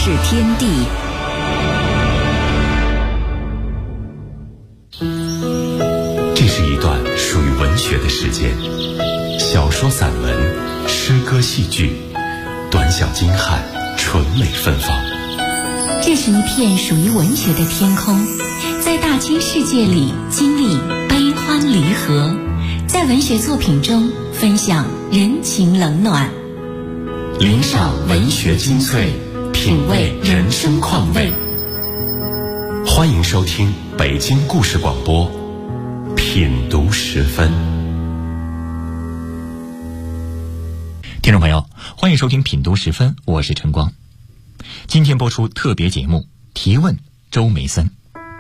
是天地。 这是一段属于文学的时间，小说、散文、诗歌、戏剧，短小精悍，纯美芬芳。 这是一片属于文学的天空，在大千世界里经历悲欢离合，在文学作品中分享人情冷暖， 领赏文学精粹，品味人生况味。欢迎收听北京故事广播品读时分。 听众朋友，欢迎收听品读时分，我是陈光。今天播出特别节目，提问周梅森。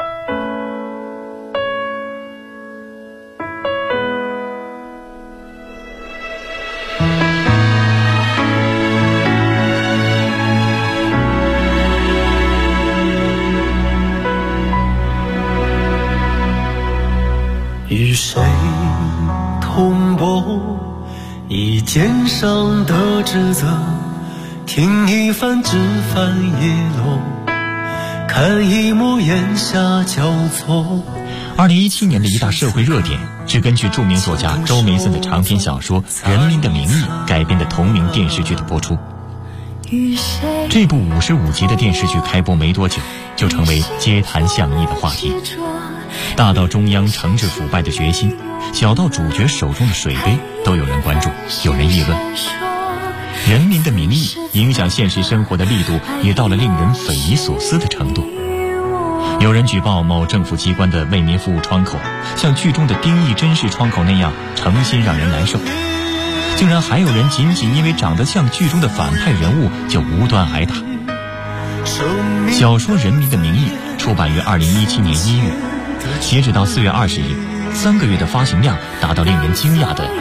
与谁同步一肩上的职责，听一番枝繁叶落，看一幕檐下交错。 2017年的一大社会热点是根据著名作家周梅森的长篇小说《人民的名义》改编的同名电视剧的播出。这部55集的电视剧开播没多久，就成为街谈巷议的话题。大到中央惩治腐败的决心，小到主角手中的水杯，都有人关注，有人议论。人民的名义影响现实生活的力度也到了令人匪夷所思的程度。有人举报某政府机关的为民服务窗口像剧中的丁义珍式窗口那样诚心让人难受，竟然还有人仅仅因为长得像剧中的反派人物就无端挨打。小说《人民的名义》出版于2017年1月，截止到4月20日，3个月的发行量达到令人惊讶的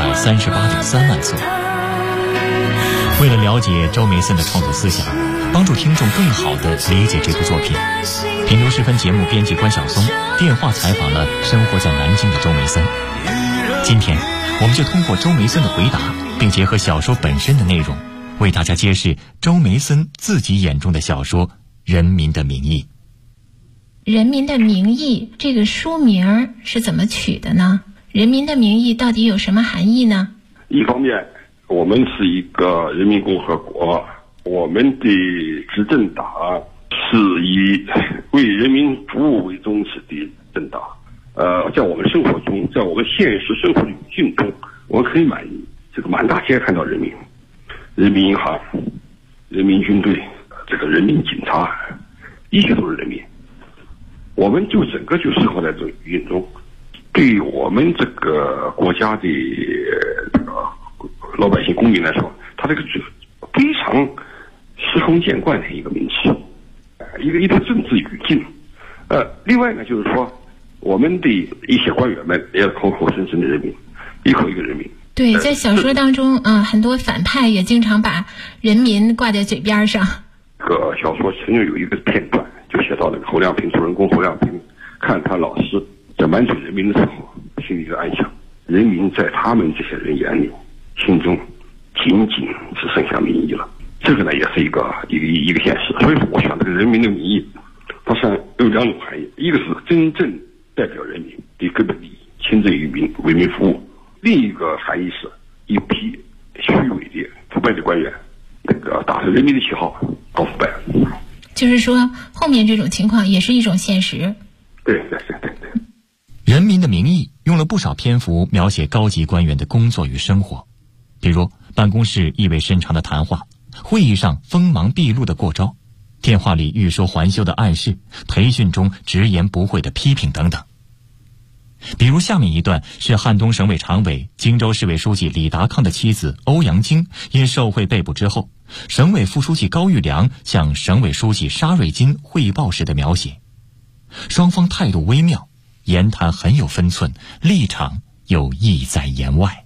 138.3万册。为了了解周梅森的创作思想，帮助听众更好地理解这部作品，品读时分节目编辑关晓松电话采访了生活在南京的周梅森。今天我们就通过周梅森的回答，并结合小说本身的内容，为大家揭示周梅森自己眼中的小说《人民的名义》。 人民的名义这个书名是怎么取的呢？人民的名义到底有什么含义呢？ 一方面，我们是一个人民共和国，我们的执政党是以为人民服务为宗旨的政党。在我们生活中，在我们现实生活的语境中，我们可以满大街看到人民，人民银行、人民军队、人民警察，一切都是人民。我们整个生活在这个语境中，对我们这个国家的老百姓公民来说，它这个非常司空见惯的一个名词，一个政治语境。另外呢，就是说我们的一些官员们也口口声声的人民，一口一个人民。 对，在小说当中，很多反派也经常把人民挂在嘴边上。 小说曾经有一个片段，就写到侯亮平主人公侯亮平看他老师在满嘴人民的时候，心里就暗想，人民在他们这些人眼里，心中仅仅只剩下民意了。这个呢，也是一个现实。所以说，我想这个人民的名义，它实际上有两种含义：一个是真正代表人民的根本利益，亲政于民，为民服务；另一个含义是一批虚伪的腐败的官员，打着人民的旗号搞腐败。 就是说，后面这种情况也是一种现实。 对。 人民的名义用了不少篇幅描写高级官员的工作与生活，比如办公室意味深长的谈话，会议上锋芒毕露的过招，电话里欲说还休的暗示，培训中直言不讳的批评等等。比如下面一段是汉东省委常委、荆州市委书记李达康的妻子欧阳菁因受贿被捕之后，省委副书记高育良向省委书记沙瑞金汇报时的描写。双方态度微妙，言谈很有分寸，立场又意在言外。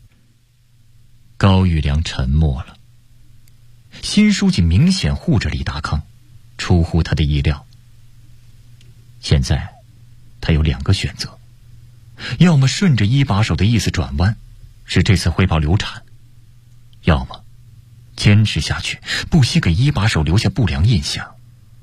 高育良沉默了。新书记明显护着李达康，出乎他的意料。现在他有2个选择，要么顺着一把手的意思转弯，使这次汇报流产，要么坚持下去，不惜给一把手留下不良印象。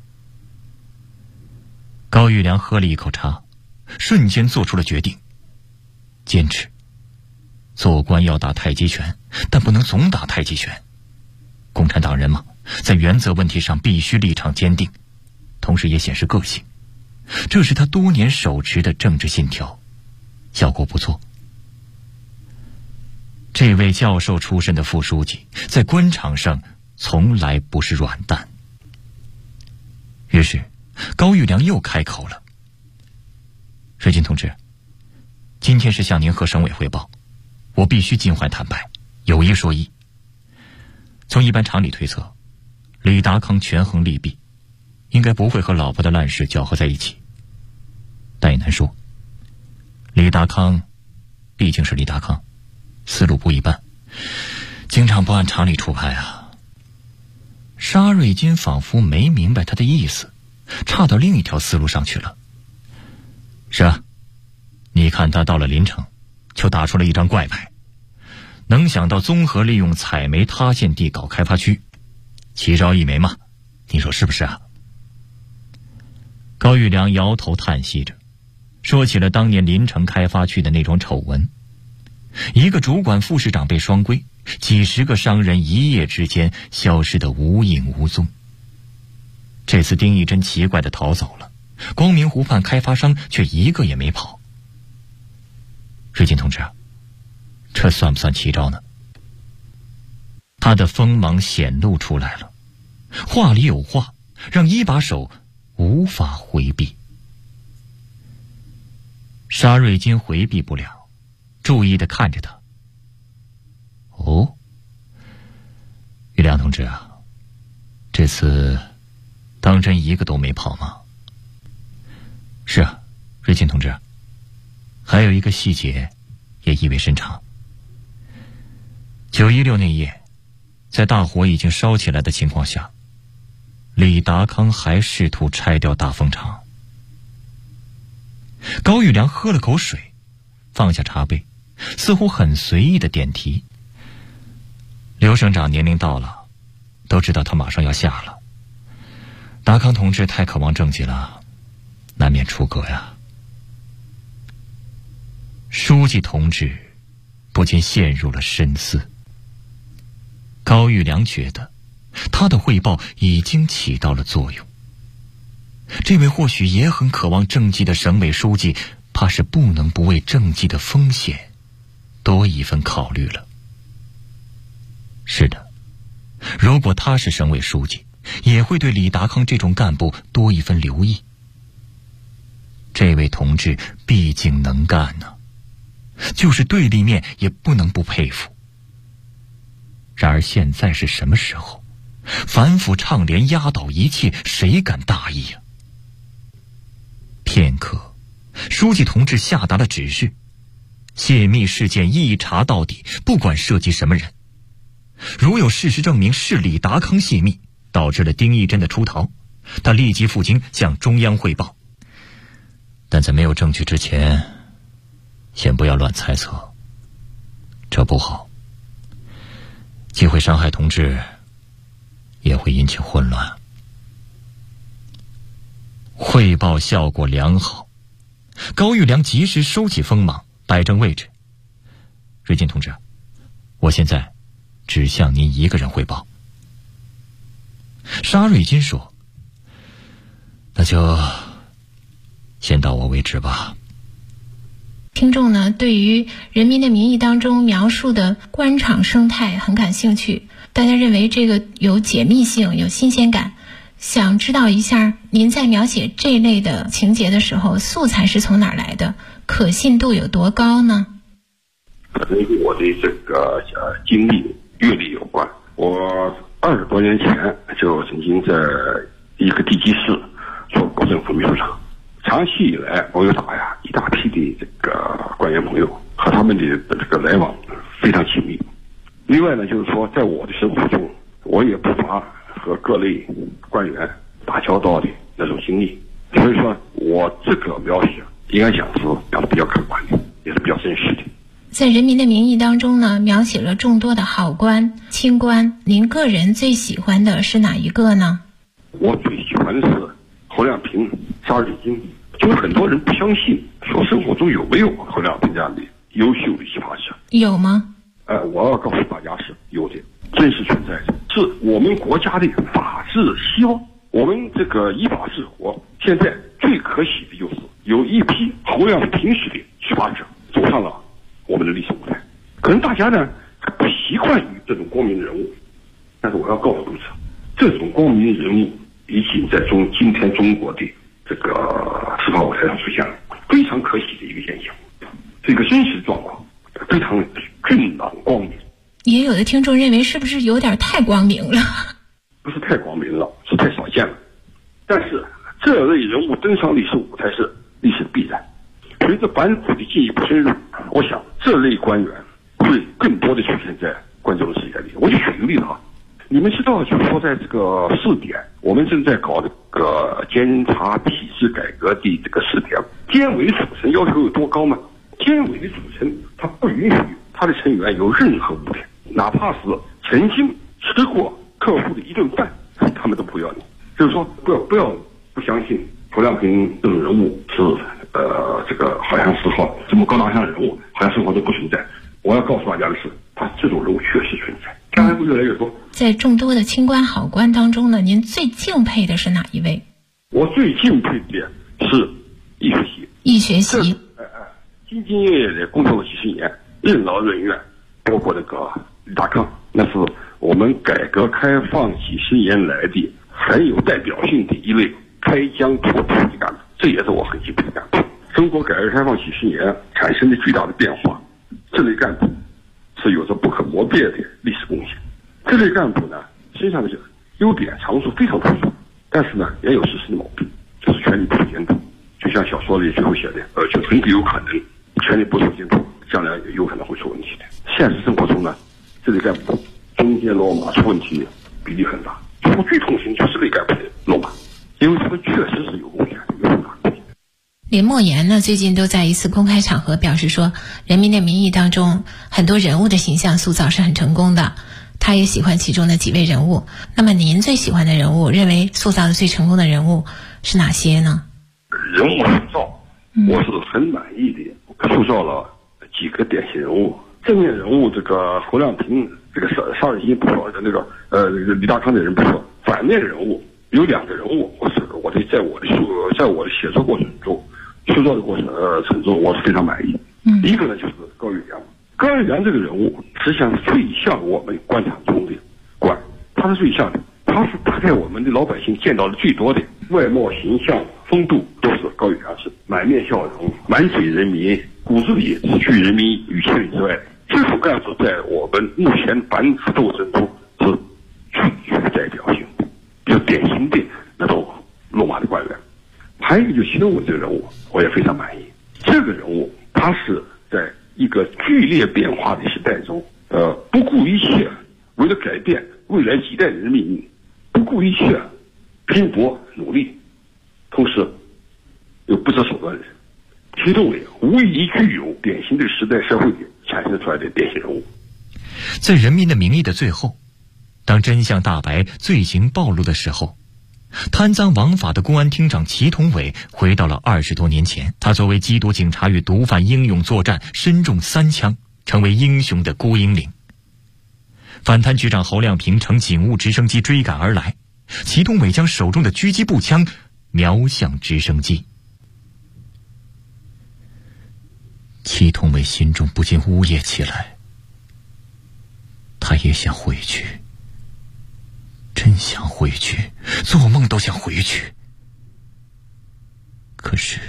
高玉良喝了一口茶，瞬间做出了决定：坚持。做官要打太极拳，但不能总打太极拳。共产党人嘛，在原则问题上必须立场坚定，同时也显示个性。这是他多年手持的政治信条，效果不错。这位教授出身的副书记在官场上从来不是软蛋。于是高玉良又开口了：水军同志，今天是向您和省委汇报，我必须尽快坦白，有一说一。从一般常理推测，李达康权衡利弊，应该不会和老婆的烂事搅和在一起。但也难说，李达康毕竟是李达康，思路不一般，经常不按常理出牌啊。沙瑞金仿佛没明白他的意思，岔到另一条思路上去了。是啊，你看他到了临城就打出了一张怪牌，能想到综合利用采煤塌陷地搞开发区，奇招一枚嘛，你说是不是啊？高玉良摇头叹息着，说起了当年临城开发区的那桩丑闻。一个主管副市长被双规，几十个商人一夜之间消失得无影无踪。这次丁义珍奇怪地逃走了，光明湖畔开发商却一个也没跑。瑞金同志啊，这算不算奇招呢？他的锋芒显露出来了，话里有话，让一把手无法回避。沙瑞金回避不了，注意地看着他。哦，玉良同志啊，这次当真一个都没跑吗？是啊，瑞金同志，还有一个细节也意味深长。916那夜，在大火已经烧起来的情况下，李达康还试图拆掉大风厂。高玉良喝了口水，放下茶杯，似乎很随意的点题。刘省长年龄到了，都知道他马上要下了。达康同志太渴望政绩了，难免出格呀。书记同志不禁陷入了深思。高玉良觉得他的汇报已经起到了作用。这位或许也很渴望政绩的省委书记，怕是不能不为政绩的风险多一份考虑了。是的，如果他是省委书记，也会对李达康这种干部多一份留意。这位同志毕竟能干呢，就是对立面也不能不佩服。然而现在是什么时候？反腐倡廉压倒一切，谁敢大意啊？片刻，书记同志下达了指示：泄密事件一查到底，不管涉及什么人。如有事实证明是李达康泄密，导致了丁义珍的出逃，他立即赴京向中央汇报。但在没有证据之前，先不要乱猜测，这不好，既会伤害同志，也会引起混乱。汇报效果良好，高玉良及时收起锋芒，摆正位置。瑞金同志，我现在只向您一个人汇报。沙瑞金说：那就先到我为止吧。 听众呢，对于《人民的名义》当中描述的官场生态很感兴趣，大家认为这个有解密性，有新鲜感，想知道一下您在描写这类的情节的时候，素材是从哪儿来的，可信度有多高呢？ 可能与我的这个经历阅历有关。我20多年前就曾经在一个地级市做过政府秘书长，长期以来我有一大批的这个官员朋友，和他们的这个来往非常紧密。另外呢，就是说在我的生活中，我也不乏和各类官员打交道的那种经历，所以说我这个描写应该讲是讲的比较客观的，也是比较真实的。 在《人民的名义》当中呢，描写了众多的好官、清官，您个人最喜欢的是哪一个呢？ 我最喜欢的是侯亮平、沙日金。就是很多人不相信，说生活中有没有侯亮平这样的优秀的依法者？ 有吗？ 我要告诉大家是有的，真实存在的，是我们国家的法治希望。我们这个依法治国，现在最可喜的就是有一批侯亮平式的依法者走上了我们的历史舞台。可能大家呢不习惯于这种光明人物，但是我要告诉读者，这种光明人物已经在今天中国的这个司法舞台上出现了，非常可喜的一个现象。这个真实状况非常俊朗光明。 也有的听众认为是不是有点太光明了？ 不是太光明了，是太少见了。但是这类人物登上历史舞台是历史必然。随着版图的进一步深入，我想这类官员会更多的出现在观众的视野里。我就举个例子啊，你们知道，就是说在这个试点，我们正在搞这个监察体制改革的这个试点。监委的组成要求有多高吗？监委的组成，他不允许他的成员有任何污点，哪怕是曾经吃过客户的一顿饭，他们都不要你。就是说，不相信侯亮平这种人物是这个好像是好这么高大上的人物，好像生活中不存在。我要告诉大家的是，他这种人物确实存在，将来会越来越多。 在众多的清官好官当中呢，您最敬佩的是哪一位？ 我最敬佩的是易学习。 易学习， 兢兢业业的工作了几十年，任劳任怨，包括这个李大康，那是我们改革开放几十年来的很有代表性的一类开疆拓土的干部，这也是我很敬佩的干部。中国改革开放几十年产生的巨大的变化，这类干部是有着不可磨灭的历史贡献。这类干部呢，身上的优点长处非常突出，但是呢，也有事实的毛病，就是权力不受监督。就像小说里最后写的，就很有可能权力不受监督，将来有可能会出问题的。现实生活中呢，这类干部中间落马出问题比例很大。我最痛心就是类干部的落马，因为他们确实是有贡献，有很大贡献。 林默言呢，最近都在一次公开场合表示说，《人民的名义》当中很多人物的形象塑造是很成功的，他也喜欢其中的几位人物。那么您最喜欢的人物，认为塑造的最成功的人物是哪些呢？ 人物塑造，我是很满意的，塑造了几个典型人物。正面人物这个侯亮平，这个沙日金不错，那个李大康的人不错。反面人物有两个人物，在我的写作过程中，塑造的过程中，我是非常满意。一个呢就是高玉良。高玉良这个人物实际上是最像我们官场中的官，他是最像的，他是大概我们的老百姓见到的最多的，外貌形象风度都是高玉良是满面笑容，满嘴人民，骨子里是拒人民于千里之外的。这种干部在我们目前版图斗争中是最具代表性的，比较典型的那种落马的官员。还有一个就是习仲伟这个人物，我也非常满意。这个人物他是在一个剧烈变化的时代中，不顾一切，为了改变未来几代人的命运，不顾一切拼搏努力，同时又不择手段的人。习仲伟无疑具有典型的时代社会产生出来的典型人物。 在《人民的名义》的最后，当真相大白，罪行暴露的时候，贪赃枉法的公安厅长祁同伟回到了20多年前。他作为缉毒警察与毒贩英勇作战，身中3枪，成为英雄的孤英灵。反贪局长侯亮平乘警务直升机追赶而来，祁同伟将手中的狙击步枪瞄向直升机。祁同伟心中不禁呜咽起来，他也想回去，真想回去，做梦都想回去。可是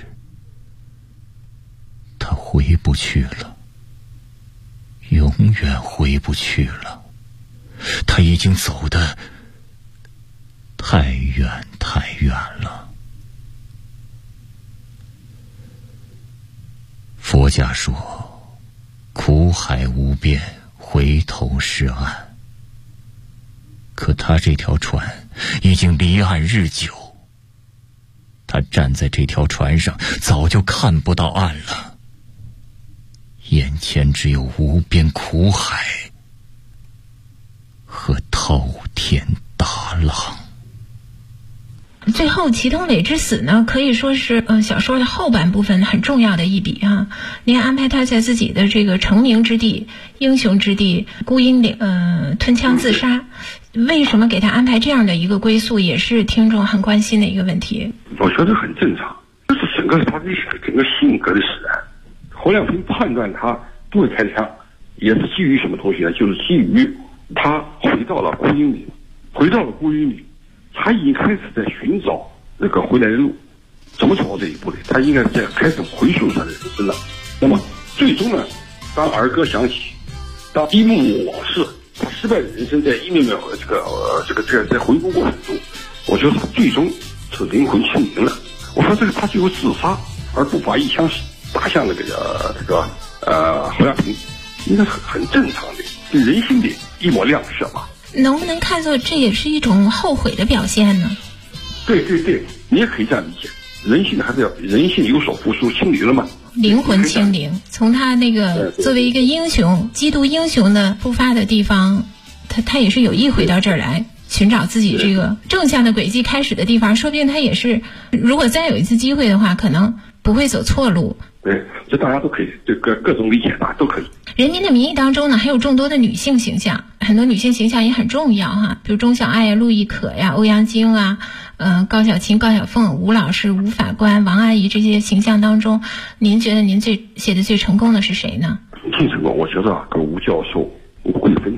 他回不去了，永远回不去了。他已经走得太远太远了。佛家说，苦海无边，回头是岸。可他这条船已经离岸日久，他站在这条船上早就看不到岸了， 眼前只有无边苦海和滔天大浪。 最后祁同伟之死呢，可以说是小说的后半部分很重要的一笔啊。您安排他在自己的这个成名之地、英雄之地孤鹰岭吞枪自杀，为什么给他安排这样的一个归宿，也是听众很关心的一个问题。 我觉得很正常，这是整个他的整个性格的使然。侯亮平判断他不会开枪，也是基于什么东西呢？就是基于他回到了孤鹰岭，他已经开始在寻找那个回来的路。怎么走到这一步的？他应该在开始回溯他的人生了。那么最终呢，当儿歌响起，当一幕幕往事，他失败的人生在一幕幕在回顾过程中，我觉得他最终是灵魂清明了。我说他最后自杀而不把一枪打向侯亮平，应该是很正常的，对人性的一抹亮色吧。 能不能看作这也是一种后悔的表现呢？ 对，你也可以这样理解。人性有所付出，清零了吗？ 灵魂清零，从他那个作为一个英雄、基督英雄的出发的地方，他也是有意回到这儿来寻找自己这个正向的轨迹开始的地方。说不定他也是，如果再有一次机会的话，可能不会走错路。 对，这大家都可以，这各种理解吧，都可以。 人民的名义当中呢，还有众多的女性形象，很多女性形象也很重要哈，比如钟小爱呀、陆亦可呀、欧阳菁啊、高小琴、高小凤、吴老师、吴法官、王阿姨这些形象当中，您觉得您写的最成功的是谁呢？ 最成功，我觉得跟吴教授吴慧芬，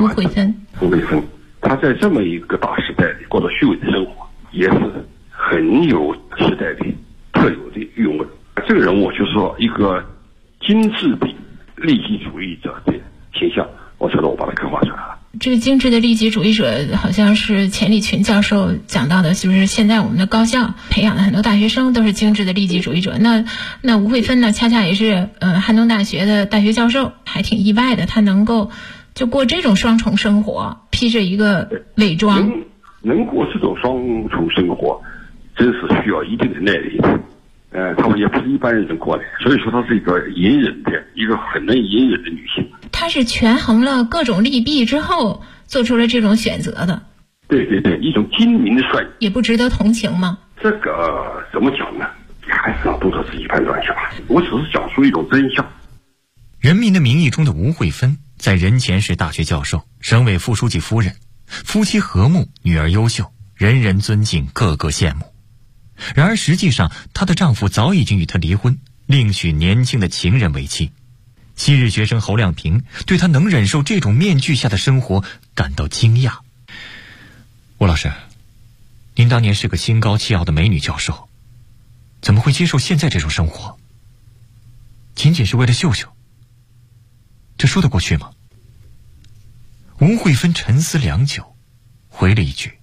他在这么一个大时代里过着虚伪的生活，也是很有时代的特有的韵味。这个人物就是说一个精致的利己主义者的形象，我觉得我把它刻画出来了。 这个精致的利己主义者好像是钱理群教授讲到的，就是现在我们的高校培养的很多大学生都是精致的利己主义者。那吴慧芬呢，恰恰也是汉东大学的大学教授，还挺意外的，他能够就过这种双重生活，披着一个伪装。 能过这种双重生活，真是需要一定的耐力。他们也不是一般人能过来，所以说她是一个隐忍的，一个很能隐忍的女性。 她是权衡了各种利弊之后做出了这种选择的。 对，一种精明的算计。 也不值得同情吗？ 这个怎么讲呢？还是让读者自己判断一下吧。我只是讲述一种真相。 《人民的名义》中的吴慧芬，在人前是大学教授、省委副书记夫人，夫妻和睦，女儿优秀，人人尊敬，个个羡慕。然而实际上，她的丈夫早已经与她离婚，另娶年轻的情人为妻。昔日学生侯亮平对她能忍受这种面具下的生活感到惊讶。吴老师，您当年是个心高气傲的美女教授，怎么会接受现在这种生活？仅仅是为了秀秀，这说得过去吗？吴慧芬沉思良久，回了一句：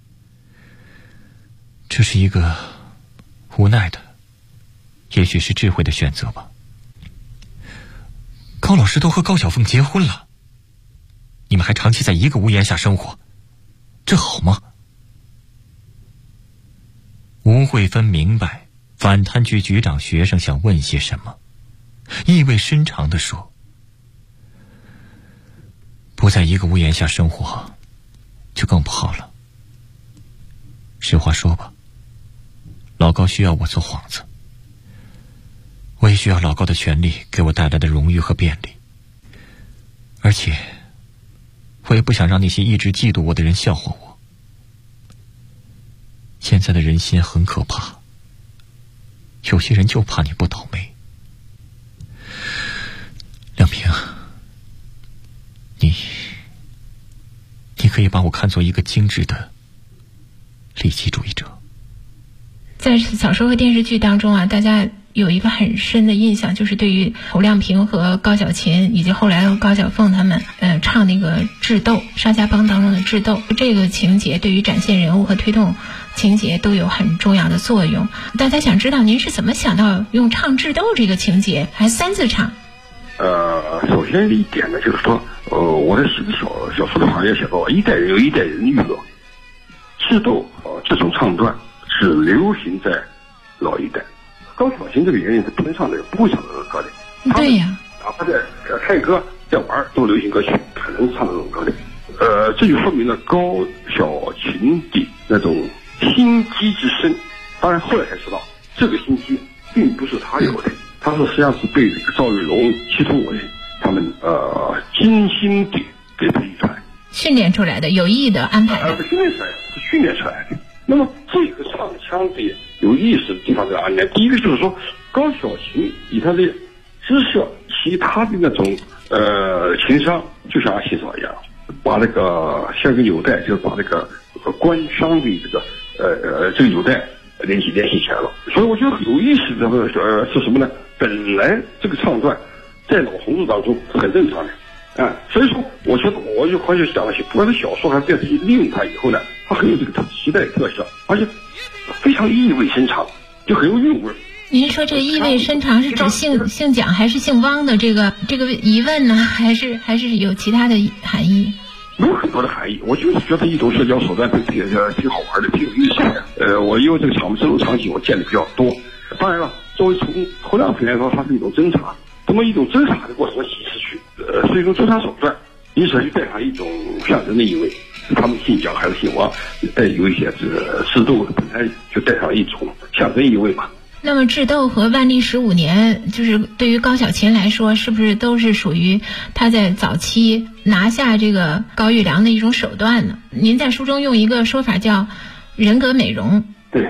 这是一个无奈的，也许是智慧的选择吧。高老师都和高小凤结婚了，你们还长期在一个屋檐下生活，这好吗？吴慧芬明白反贪局局长学生想问些什么，意味深长地说：不在一个屋檐下生活就更不好了。实话说吧，老高需要我做幌子，我也需要老高的权利给我带来的荣誉和便利，而且我也不想让那些一直嫉妒我的人笑话我。现在的人心很可怕，有些人就怕你不倒霉。亮平，你可以把我看作一个精致的利己主义者。 在小说和电视剧当中啊，大家有一个很深的印象，就是对于侯亮平和高小琴以及后来高小凤他们唱那个智斗沙家浜当中的智斗，这个情节对于展现人物和推动情节都有很重要的作用。大家想知道您是怎么想到用唱智斗这个情节还三次唱？ 首先一点呢，就是说我在写小说的行业写到一代人有一代人娱乐，智斗这种唱段是流行在老一代。高小琴这个演员是不能唱的，不会唱这个歌的。 对呀， 哪怕在开歌在玩都流行歌曲，很能唱这种歌的。这就说明了高小琴的那种心机之深。当然后来才知道，这个心机并不是他有的，他是实际上是被这个赵玉龙、祁同伟他们精心的给培育出来， 训练出来的，有意的安排的， 训练出来的。那么这个唱腔的有意思的地方在哪里呢？第一个就是说，高小琴以他的知识，其他的那种情商，就像阿信嫂一样，把那个像个纽带，就是把那个官商的这个纽带联系起来了。所以我觉得有意思的是什么呢？本来这个唱段在老红子当中很正常的。所以说，我觉得我就回去讲了些，不管是小说还是电视剧，利用它以后呢，它很有这个时代特色，而且非常意味深长，就很有韵味。 您说这个意味深长是指姓蒋还是姓汪的这个疑问呢，还是有其他的含义？ 有很多的含义，我就是觉得一种社交手段挺好玩的，挺有意思的。我因为这个这种场景我见的比较多。当然了，作为从侯亮平来说，它是一种侦查，这么一种侦查的过程其实是一种侦查手段，因此就带上一种象征的意味。他们姓蒋还是姓汪，有一些智斗本来就带上一种象征意味嘛。 那么智斗和万历15年，就是对于高小琴来说，是不是都是属于他在早期拿下这个高育良的一种手段呢？您在书中用一个说法叫人格美容。 对。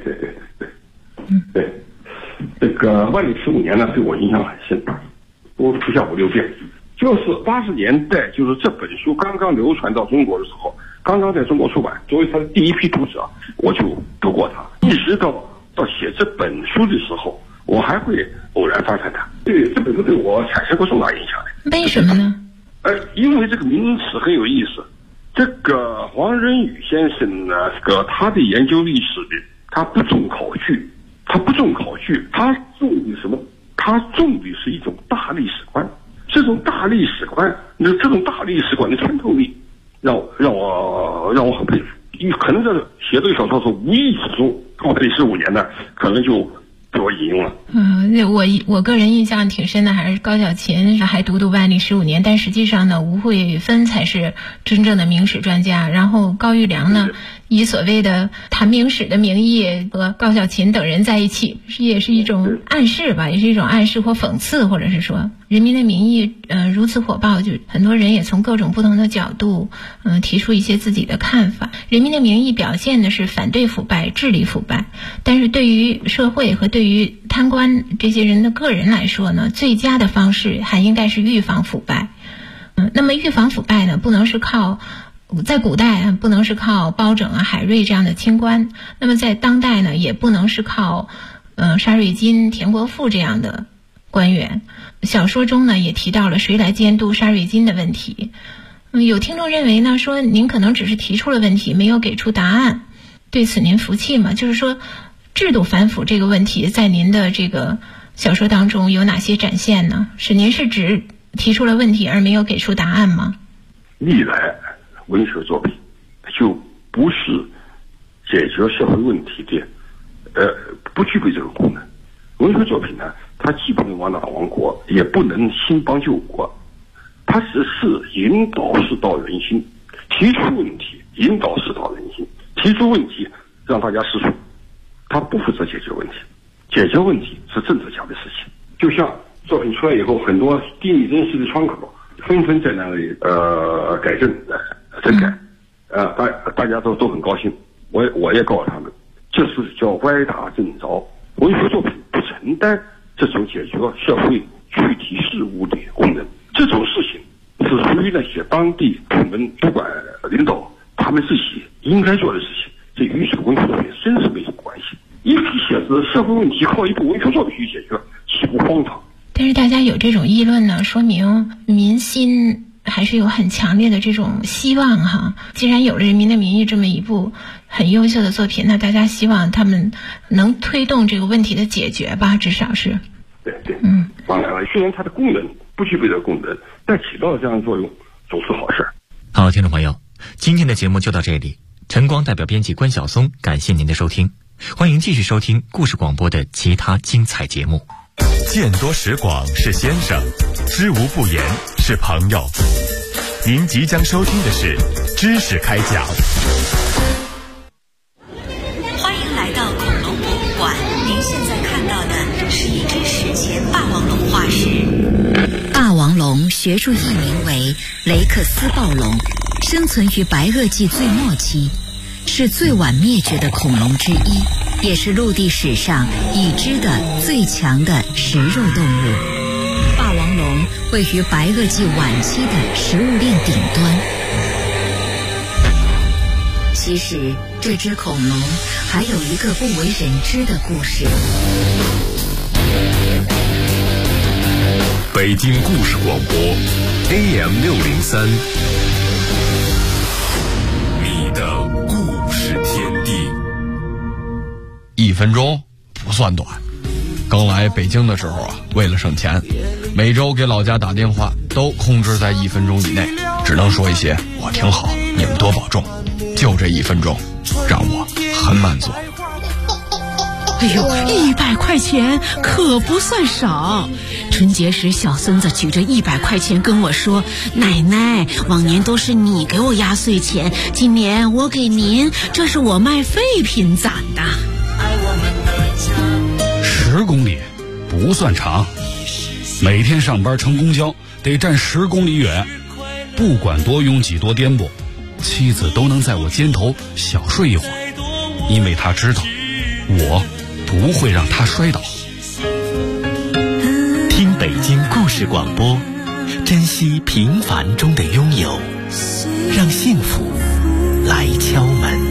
这个万历15年呢，对我影响很深，我读下5、6遍。就是80年代，就是这本书刚刚流传到中国的时候，刚刚在中国出版，作为他的第一批读者，我就读过它，一直到写这本书的时候，我还会偶然翻看它。对，这本书对我产生过重大影响的。 为什么呢？ 因为这个名词很有意思。这个黄仁宇先生呢，他的研究历史的，他不重考据，他重的什么？他重的是一种大历史观。这种大历史观的穿透力，让我很佩服。可能这写这个小说是无意之中，万历15年呢，可能就被我引用了。 我个人印象挺深的，还是高小琴还读万历15年，但实际上呢，吴慧芬才是真正的明史专家。然后高育良呢，以所谓的谈明史的名义和高小琴等人在一起，也是一种暗示吧，也是一种暗示或讽刺，或者是说《人民的名义》如此火爆，就很多人也从各种不同的角度提出一些自己的看法。《人民的名义》表现的是反对腐败、治理腐败，但是对于社会和对于贪官这些人的个人来说呢，最佳的方式还应该是预防腐败。那么预防腐败呢，不能是靠在古代不能是靠包拯啊、海瑞这样的清官，那么在当代呢，也不能是靠沙瑞金、田国富这样的官员。小说中呢，也提到了谁来监督沙瑞金的问题。有听众认为呢，说您可能只是提出了问题，没有给出答案，对此您服气吗？就是说制度反腐这个问题在您的这个小说当中有哪些展现呢？您是只提出了问题而没有给出答案吗？ 历来文学作品就不是解决社会问题的，不具备这个功能。文学作品呢，它既不能亡党亡国，也不能兴邦救国，它只是引导世道人心，提出问题，引导世道人心，提出问题让大家思索。它不负责解决问题，解决问题是政治家的事情。就像作品出来以后，很多低拟真实的窗口纷纷在那里改正整改，大家都很高兴。我也告诉他们，这是叫歪打正着。文学作品不承担这种解决社会具体事务的功能，这种事情是属于那些当地部门主管领导他们自己应该做的事情，这与这个文学作品真是没什么关系。一批写着社会问题靠一部文学作品去解决，岂不荒唐？ 但是大家有这种议论呢，说明民心还是有很强烈的这种希望哈。既然有了《人民的名义》这么一部很优秀的作品，那大家希望他们能推动这个问题的解决吧，至少是。 对，当然了，虽然它的功能不具备这个功能，但起到了这样的作用，总是好事。 好，听众朋友，今天的节目就到这里。晨光代表编辑关晓松，感谢您的收听，欢迎继续收听故事广播的其他精彩节目。 见多识广是先生，知无不言是朋友。您即将收听的是知识开讲。 欢迎来到恐龙博物馆，您现在看到的是一只史前霸王龙化石。霸王龙学术译名为雷克斯暴龙，生存于白垩纪最末期，是最晚灭绝的恐龙之一，也是陆地史上已知的最强的食肉动物。霸王龙位于白垩纪晚期的食物链顶端。其实这只恐龙还有一个不为人知的故事。 北京故事广播 AM603， 你的故事天地。 1分钟不算短。刚来北京的时候啊，为了省钱，每周给老家打电话都控制在1分钟以内，只能说一些我挺好，你们多保重。就这1分钟让我很满足。 哎呦，100块钱可不算少。春节时小孙子举着100块钱跟我说，奶奶，往年都是你给我压岁钱，今年我给您，这是我卖废品攒的。 10公里不算长，每天上班乘公交得站10公里远，不管多拥挤多颠簸，妻子都能在我肩头小睡一会儿，因为她知道我不会让她摔倒。 听北京故事广播，珍惜平凡中的拥有，让幸福来敲门。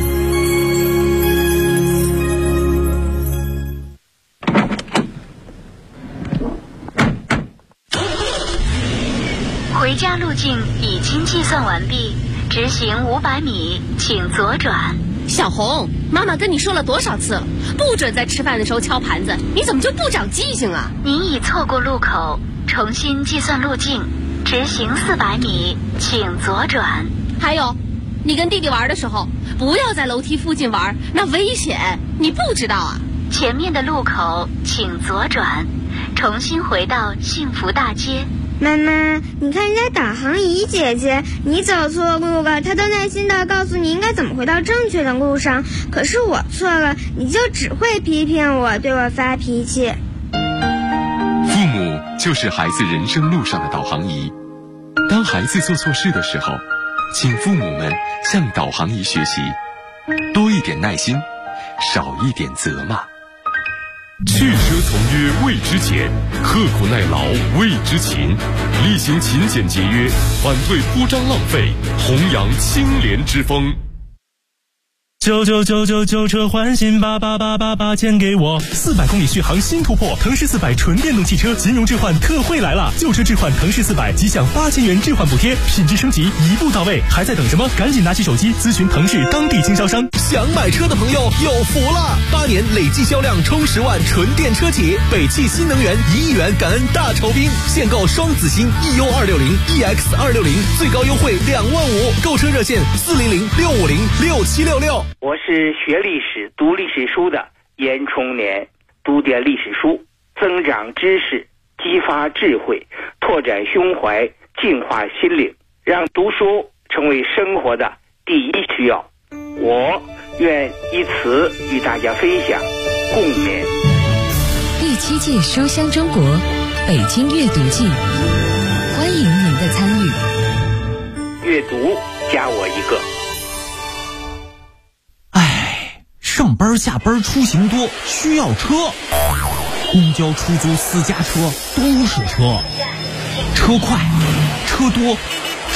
回家路径已经计算完毕，直行500米，请左转。 小红，妈妈跟你说了多少次了，不准在吃饭的时候敲盘子，你怎么就不长记性啊？ 您已错过路口，重新计算路径，直行400米，请左转。 还有，你跟弟弟玩的时候，不要在楼梯附近玩，那危险，你不知道啊？ 前面的路口请左转，重新回到幸福大街。 妈妈，你看人家导航仪姐姐，你走错路了，她都耐心地告诉你应该怎么回到正确的路上，可是我错了，你就只会批评我，对我发脾气。 父母就是孩子人生路上的导航仪，当孩子做错事的时候，请父母们向导航仪学习，多一点耐心，少一点责骂。 去奢从约谓之俭，刻苦耐劳谓之勤，力行勤俭节约，反对铺张浪费，弘扬清廉之风。 999车换新88888钱给我，400公里续航新突破，腾势400纯电动汽车金融置换特惠来了，旧车置换腾势400即享8000元置换补贴，品质升级一步到位，还在等什么？赶紧拿起手机咨询腾势当地经销商。 想买车的朋友有福了，8年累计销量冲10万纯电车企，北汽新能源1亿元感恩大酬宾，现购双子星 EU260、EX260，最高优惠2万5，购车热线400-650-6766。 我是学历史、读历史书的严冲年，读点历史书，增长知识，激发智慧，拓展胸怀，净化心灵，让读书成为生活的第一需要。我愿以此与大家分享共勉。 第7届书香中国北京阅读季，欢迎您的参与。 阅读加我一个。 上班下班出行多，需要车，公交、出租、私家车都是车，车快车多